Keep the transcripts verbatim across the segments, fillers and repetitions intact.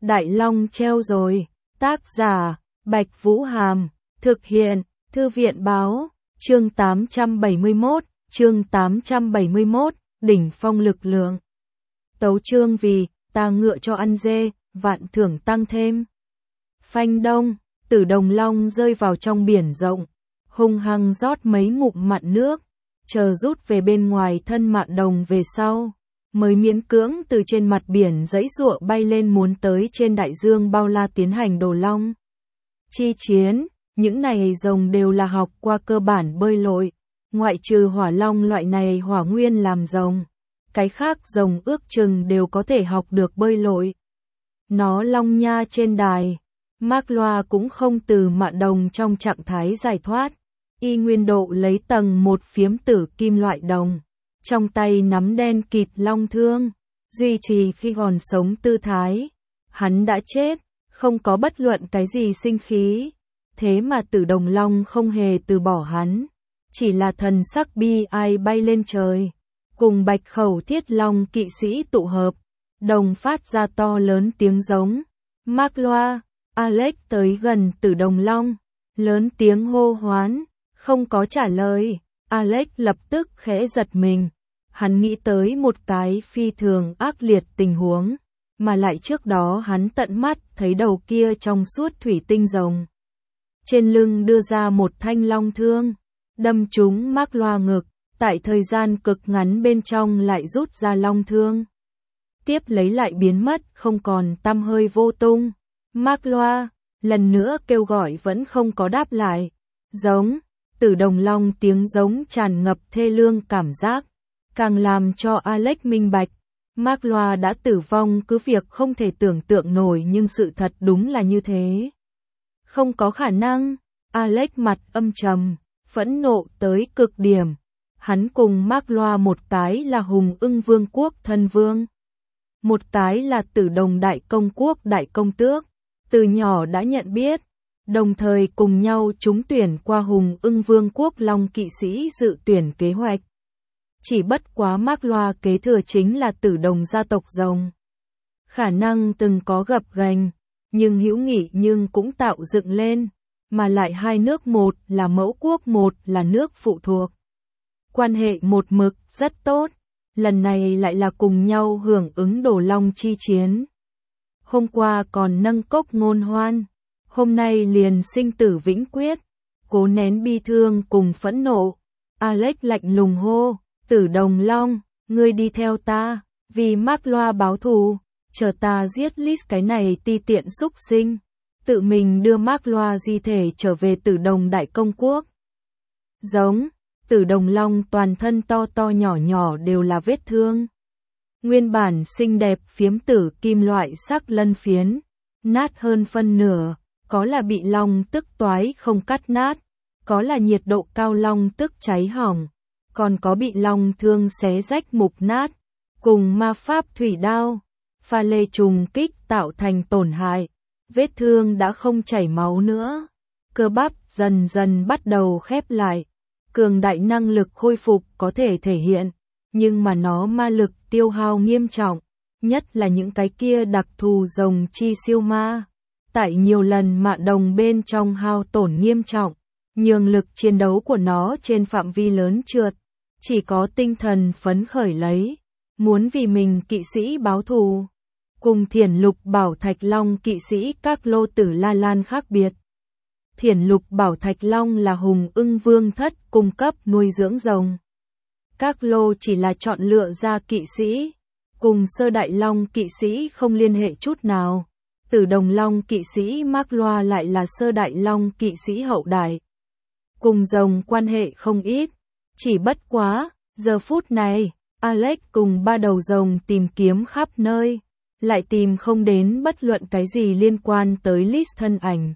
Đại Long treo rồi. Tác giả, Bạch Vũ Hàm. Thực hiện, Thư viện Báo. Chương tám trăm bảy mươi mốt, chương tám trăm bảy mươi mốt, đỉnh phong lực lượng. Tấu chương vì, ta ngựa cho ăn dê, vạn thưởng tăng thêm. Phanh đông, Tử Đồng Long rơi vào trong biển rộng, hung hăng rót mấy ngụm mặn nước, chờ rút về bên ngoài thân mạn đồng về sau, mới miễn cưỡng từ trên mặt biển giãy giụa bay lên muốn tới trên đại dương bao la tiến hành đồ long chi chiến. Những này rồng đều là học qua cơ bản bơi lội, ngoại trừ hỏa long loại này hỏa nguyên làm rồng, cái khác rồng ước chừng đều có thể học được bơi lội. Nó long nha trên đài, Mác Loa cũng không từ mạn đồng trong trạng thái giải thoát, y nguyên độ lấy tầng một phiếm tử kim loại đồng, trong tay nắm đen kịt long thương, duy trì khi còn sống tư thái. Hắn đã chết, không có bất luận cái gì sinh khí, thế mà Tử Đồng Long không hề từ bỏ hắn, chỉ là thần sắc bi ai bay lên trời, cùng Bạch Khẩu Thiết Long kỵ sĩ tụ hợp, đồng phát ra to lớn tiếng giống. Mác Loa, Alex tới gần Tử Đồng Long, lớn tiếng hô hoán, không có trả lời. Alex lập tức khẽ giật mình, hắn nghĩ tới một cái phi thường ác liệt tình huống, mà lại trước đó hắn tận mắt thấy đầu kia trong suốt thủy tinh rồng trên lưng đưa ra một thanh long thương, đâm trúng Mác Loa ngực, tại thời gian cực ngắn bên trong lại rút ra long thương, tiếp lấy lại biến mất không còn tăm hơi vô tung. Mác Loa lần nữa kêu gọi vẫn không có đáp lại. Giống, Tử Đồng Long tiếng giống tràn ngập thê lương cảm giác, càng làm cho Alex minh bạch, Mác Loa đã tử vong cứ việc không thể tưởng tượng nổi nhưng sự thật đúng là như thế. Không có khả năng. Alex mặt âm trầm, phẫn nộ tới cực điểm. Hắn cùng Mác Loa một cái là Hùng Ưng Vương quốc thân vương, một cái là Tử Đồng Đại Công quốc đại công tước, từ nhỏ đã nhận biết, đồng thời cùng nhau trúng tuyển qua Hùng Ưng Vương quốc Long kỵ sĩ dự tuyển kế hoạch. Chỉ bất quá Mác Loa kế thừa chính là Tử Đồng gia tộc rồng. Khả năng từng có gập ghềnh, nhưng hữu nghị nhưng cũng tạo dựng lên, mà lại hai nước một là mẫu quốc một là nước phụ thuộc. Quan hệ một mực rất tốt, lần này lại là cùng nhau hưởng ứng đồ long chi chiến. Hôm qua còn nâng cốc ngôn hoan, hôm nay liền sinh tử vĩnh quyết, cố nén bi thương cùng phẫn nộ. Alex lạnh lùng hô, Tử Đồng Long, ngươi đi theo ta, vì Mác Loa báo thù, chờ ta giết Lis cái này ti tiện xúc sinh, tự mình đưa Mác Loa di thể trở về Tử Đồng Đại Công quốc. Giống, Tử Đồng Long toàn thân to to nhỏ nhỏ đều là vết thương. Nguyên bản xinh đẹp phiếm tử kim loại sắc lân phiến, nát hơn phân nửa, có là bị long tức toái không cắt nát, có là nhiệt độ cao long tức cháy hỏng, còn có bị long thương xé rách mục nát, cùng ma pháp thủy đao, pha lê trùng kích tạo thành tổn hại. Vết thương đã không chảy máu nữa, cơ bắp dần dần bắt đầu khép lại, cường đại năng lực khôi phục có thể thể hiện, nhưng mà nó ma lực tiêu hao nghiêm trọng, nhất là những cái kia đặc thù rồng chi siêu ma, tại nhiều lần mạn đồng bên trong hao tổn nghiêm trọng, nhường lực chiến đấu của nó trên phạm vi lớn trượt, chỉ có tinh thần phấn khởi lấy, muốn vì mình kỵ sĩ báo thù. Cùng Thiển Lục Bảo Thạch Long kỵ sĩ các lô tử La Lan khác biệt. Thiển Lục Bảo Thạch Long là Hùng Ưng Vương thất cung cấp nuôi dưỡng rồng. Các lô chỉ là chọn lựa ra kỵ sĩ, cùng Sơ Đại Long kỵ sĩ không liên hệ chút nào. Tử Đồng Long kỵ sĩ Mác Loa lại là Sơ Đại Long kỵ sĩ hậu đại. Cùng rồng quan hệ không ít, chỉ bất quá, giờ phút này, Alex cùng ba đầu rồng tìm kiếm khắp nơi, lại tìm không đến bất luận cái gì liên quan tới Lis thân ảnh.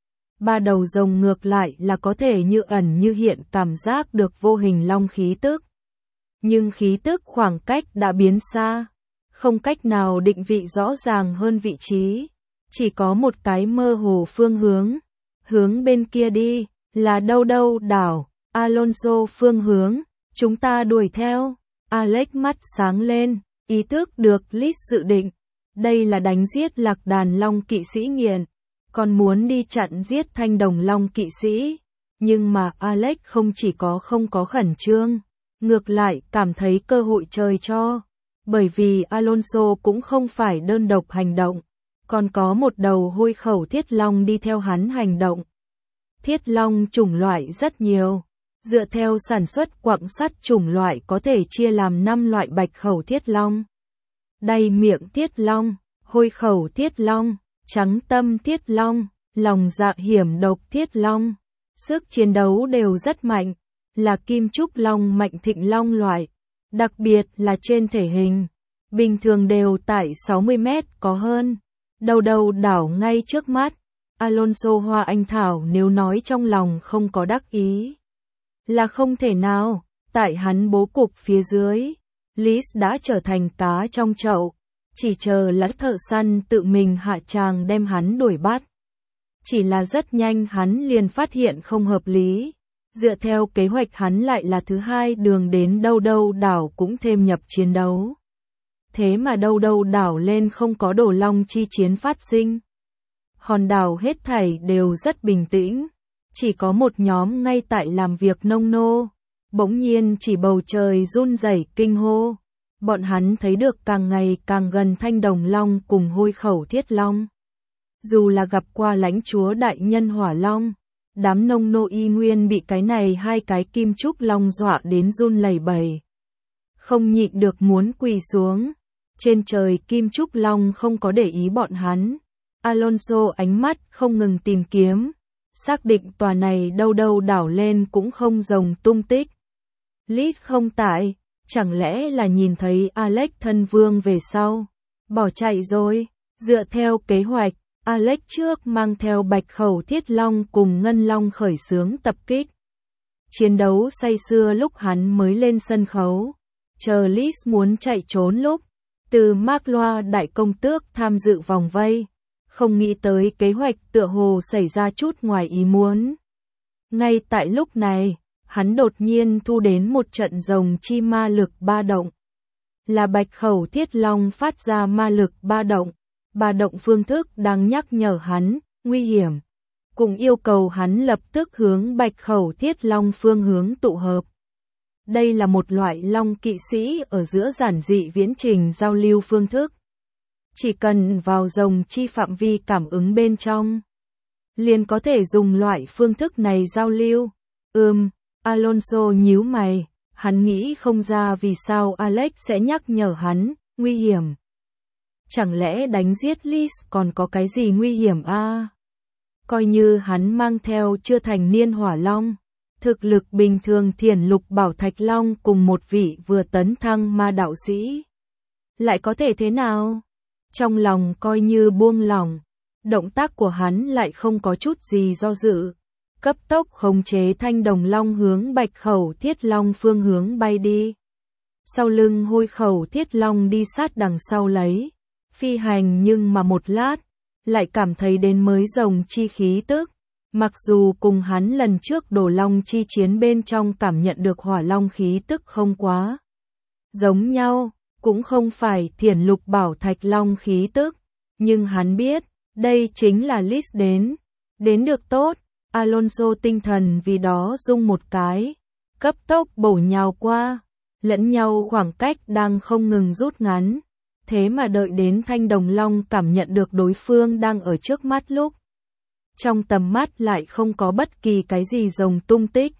Ba đầu rồng ngược lại là có thể như ẩn như hiện cảm giác được vô hình long khí tức. Nhưng khí tức khoảng cách đã biến xa, không cách nào định vị rõ ràng hơn vị trí, chỉ có một cái mơ hồ phương hướng. Hướng bên kia đi, là đâu đâu đảo, Alonso phương hướng, chúng ta đuổi theo. Alex mắt sáng lên, ý thức được Lis dự định. Đây là đánh giết Lạc Đàn Long kỵ sĩ nghiện, còn muốn đi chặn giết Thanh Đồng Long kỵ sĩ. Nhưng mà Alex không chỉ có không có khẩn trương, ngược lại cảm thấy cơ hội trời cho. Bởi vì Alonso cũng không phải đơn độc hành động, còn có một đầu hôi khẩu thiết long đi theo hắn hành động. Thiết long chủng loại rất nhiều. Dựa theo sản xuất quặng sắt chủng loại có thể chia làm năm loại: bạch khẩu thiết long, đay miệng thiết long, hôi khẩu thiết long, trắng tâm thiết long, lòng dạ hiểm độc thiết long. Sức chiến đấu đều rất mạnh, là kim trúc long mạnh thịnh long loại, đặc biệt là trên thể hình. Bình thường đều tại sáu mươi mét có hơn, đầu đầu đảo ngay trước mắt. Alonso Hoa Anh Thảo nếu nói trong lòng không có đắc ý là không thể nào, tại hắn bố cục phía dưới, Liz đã trở thành cá trong chậu, chỉ chờ là thợ săn tự mình hạ tràng đem hắn đuổi bắt. Chỉ là rất nhanh hắn liền phát hiện không hợp lý, dựa theo kế hoạch hắn lại là thứ hai đường đến đâu đâu đảo cũng thêm nhập chiến đấu. Thế mà đâu đâu đảo lên không có đồ long chi chiến phát sinh. Hòn đảo hết thảy đều rất bình tĩnh, chỉ có một nhóm ngay tại làm việc nông nô. Bỗng nhiên chỉ bầu trời run rẩy kinh hô. Bọn hắn thấy được càng ngày càng gần Thanh Đồng Long cùng hôi khẩu thiết long. Dù là gặp qua lãnh chúa đại nhân hỏa long, đám nông nô y nguyên bị cái này hai cái kim trúc long dọa đến run lẩy bẩy. Không nhịn được muốn quỳ xuống. Trên trời kim trúc long không có để ý bọn hắn. Alonso ánh mắt không ngừng tìm kiếm, xác định tòa này đâu đâu đảo lên cũng không rồng tung tích. Liz không tại, chẳng lẽ là nhìn thấy Alex thân vương về sau, bỏ chạy rồi. Dựa theo kế hoạch, Alex trước mang theo bạch khẩu thiết long cùng ngân long khởi xướng tập kích. Chiến đấu say sưa lúc hắn mới lên sân khấu, chờ Liz muốn chạy trốn lúc, từ Mark Loa đại công tước tham dự vòng vây. Không nghĩ tới kế hoạch tựa hồ xảy ra chút ngoài ý muốn. Ngay tại lúc này, hắn đột nhiên thu đến một trận rồng chi ma lực ba động. Là bạch khẩu thiết long phát ra ma lực ba động. Ba động phương thức đang nhắc nhở hắn, nguy hiểm. Cùng yêu cầu hắn lập tức hướng bạch khẩu thiết long phương hướng tụ hợp. Đây là một loại long kỵ sĩ ở giữa giản dị viễn trình giao lưu phương thức. Chỉ cần vào rồng chi phạm vi cảm ứng bên trong, liền có thể dùng loại phương thức này giao lưu. Ừm, Alonso nhíu mày, hắn nghĩ không ra vì sao Alex sẽ nhắc nhở hắn, nguy hiểm. Chẳng lẽ đánh giết Liz còn có cái gì nguy hiểm a? À? Coi như hắn mang theo chưa thành niên hỏa long, thực lực bình thường thiền lục bảo thạch long cùng một vị vừa tấn thăng ma đạo sĩ. Lại có thể thế nào? Trong lòng coi như buông lỏng, động tác của hắn lại không có chút gì do dự. Cấp tốc khống chế Thanh Đồng Long hướng bạch khẩu thiết long phương hướng bay đi. Sau lưng hôi khẩu thiết long đi sát đằng sau lấy. Phi hành nhưng mà một lát, lại cảm thấy đến mới rồng chi khí tức. Mặc dù cùng hắn lần trước đổ long chi chiến bên trong cảm nhận được hỏa long khí tức không quá giống nhau, cũng không phải thiền lục bảo thạch long khí tức, nhưng hắn biết, đây chính là Liz đến. Đến được tốt, Alonso tinh thần vì đó rung một cái, cấp tốc bổ nhào qua, lẫn nhau khoảng cách đang không ngừng rút ngắn. Thế mà đợi đến Thanh Đồng Long cảm nhận được đối phương đang ở trước mắt lúc, trong tầm mắt lại không có bất kỳ cái gì rồng tung tích.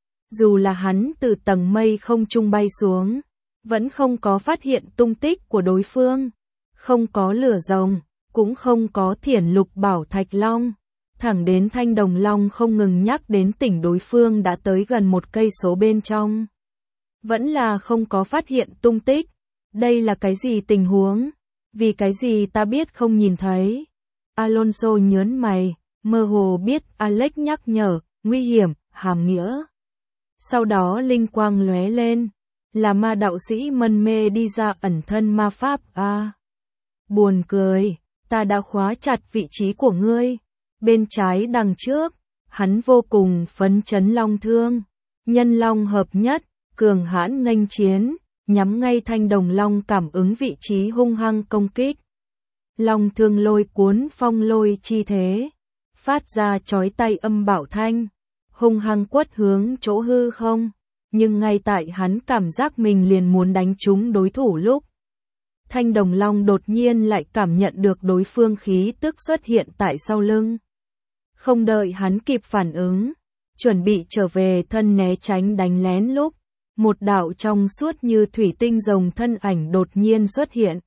Dù là hắn từ tầng mây không trung bay xuống, vẫn không có phát hiện tung tích của đối phương. Không có lửa rồng, cũng không có thiển lục bảo thạch long. Thẳng đến Thanh Đồng Long không ngừng nhắc đến tỉnh đối phương đã tới gần một cây số bên trong. Vẫn là không có phát hiện tung tích. Đây là cái gì tình huống? Vì cái gì ta biết không nhìn thấy? Alonso nhớn mày, mơ hồ biết Alex nhắc nhở, nguy hiểm, hàm nghĩa. Sau đó linh quang lóe lên, là ma đạo sĩ mân mê đi ra ẩn thân ma pháp a. À, buồn cười, ta đã khóa chặt vị trí của ngươi. Bên trái đằng trước, hắn vô cùng phấn chấn long thương, nhân long hợp nhất, cường hãn nghênh chiến, nhắm ngay Thanh Đồng Long cảm ứng vị trí hung hăng công kích. long thương lôi cuốn phong lôi chi thế, phát ra chói tai âm bạo thanh, hung hăng quất hướng chỗ hư không, nhưng ngay tại hắn cảm giác mình liền muốn đánh trúng đối thủ lúc, Thanh Đồng Long đột nhiên lại cảm nhận được đối phương khí tức xuất hiện tại sau lưng. Không đợi hắn kịp phản ứng, chuẩn bị trở về thân né tránh đánh lén lúc, một đạo trong suốt như thủy tinh rồng thân ảnh đột nhiên xuất hiện.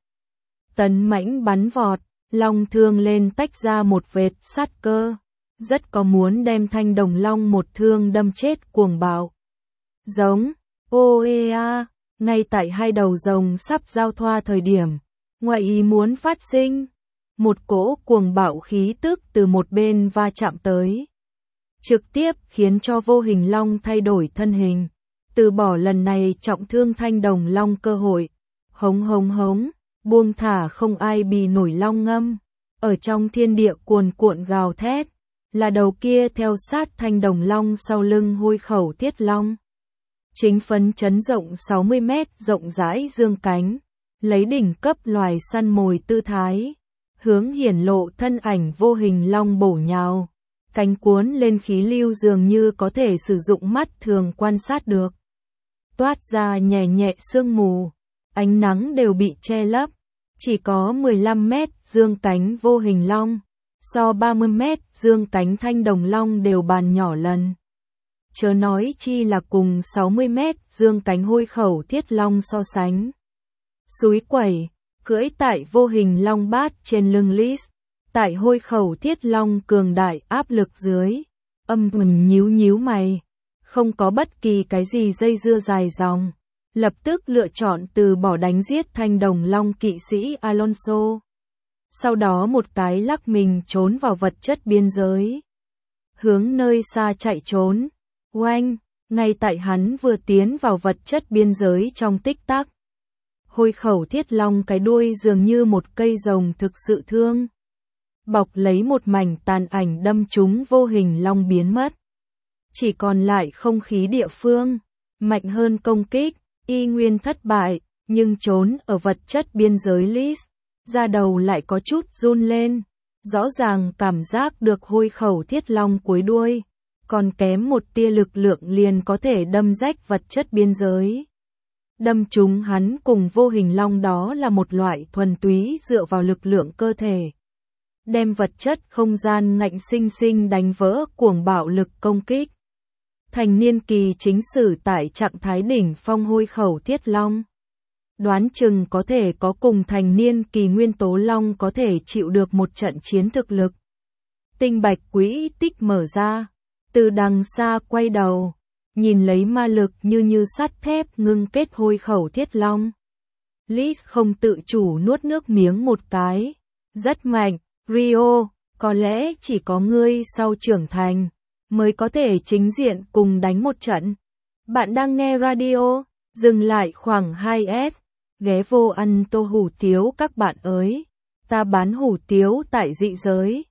Tấn mãnh bắn vọt, long thương lên tách ra một vệt sát cơ, rất có muốn đem Thanh Đồng Long một thương đâm chết cuồng bạo. Giống, ô ê a, ngay tại hai đầu rồng sắp giao thoa thời điểm, ngoại ý muốn phát sinh, một cỗ cuồng bạo khí tức từ một bên va chạm tới, trực tiếp khiến cho Vô Hình Long thay đổi thân hình, từ bỏ lần này trọng thương Thanh Đồng Long cơ hội. Hống hống hống, buông thả không ai bì nổi long ngâm, ở trong thiên địa cuồn cuộn gào thét, là đầu kia theo sát Thanh Đồng Long sau lưng Hôi Khẩu Thiết Long. Chính phấn chấn rộng sáu mươi mét rộng rãi dương cánh, lấy đỉnh cấp loài săn mồi tư thái, hướng hiển lộ thân ảnh Vô Hình Long bổ nhào, cánh cuốn lên khí lưu dường như có thể sử dụng mắt thường quan sát được. Toát ra nhẹ nhẹ sương mù, ánh nắng đều bị che lấp, chỉ có mười lăm mét dương cánh Vô Hình Long, so ba mươi mét dương cánh Thanh Đồng Long đều bàn nhỏ lần. Chớ nói chi là cùng sáu mươi mét dương cánh Hôi Khẩu Thiết Long so sánh. Súi quẩy, cưỡi tại Vô Hình Long bát trên lưng Lis, tại Hôi Khẩu Thiết Long cường đại áp lực dưới, âm mình nhíu nhíu mày, không có bất kỳ cái gì dây dưa dài dòng, lập tức lựa chọn từ bỏ đánh giết Thanh Đồng Long kỵ sĩ Alonso. Sau đó một cái lắc mình trốn vào vật chất biên giới, hướng nơi xa chạy trốn. Oanh, ngay tại hắn vừa tiến vào vật chất biên giới trong tích tắc, Hôi Khẩu Thiết Long cái đuôi dường như một cây rồng thực sự thương, bọc lấy một mảnh tàn ảnh đâm trúng Vô Hình Long biến mất. Chỉ còn lại không khí địa phương, mạnh hơn công kích, y nguyên thất bại, nhưng trốn ở vật chất biên giới Lis, da đầu lại có chút run lên, rõ ràng cảm giác được Hôi Khẩu Thiết Long cuối đuôi, còn kém một tia lực lượng liền có thể đâm rách vật chất biên giới. Đâm trúng hắn cùng Vô Hình Long đó là một loại thuần túy dựa vào lực lượng cơ thể, đem vật chất không gian ngạnh sinh sinh đánh vỡ cuồng bạo lực công kích. Thành niên kỳ chính sử tại trạng thái đỉnh phong Hôi Khẩu Thiết Long, đoán chừng có thể có cùng thành niên kỳ Nguyên Tố Long có thể chịu được một trận chiến thực lực. Tinh bạch quỹ tích mở ra, từ đằng xa quay đầu, nhìn lấy ma lực như như sắt thép ngưng kết Hôi Khẩu Thiết Long. Lis không tự chủ nuốt nước miếng một cái, rất mạnh, Rio, có lẽ chỉ có ngươi sau trưởng thành mới có thể chính diện cùng đánh một trận. Bạn đang nghe radio, dừng lại khoảng hai S, ghé vô ăn tô hủ tiếu các bạn ơi. Ta bán hủ tiếu tại dị giới.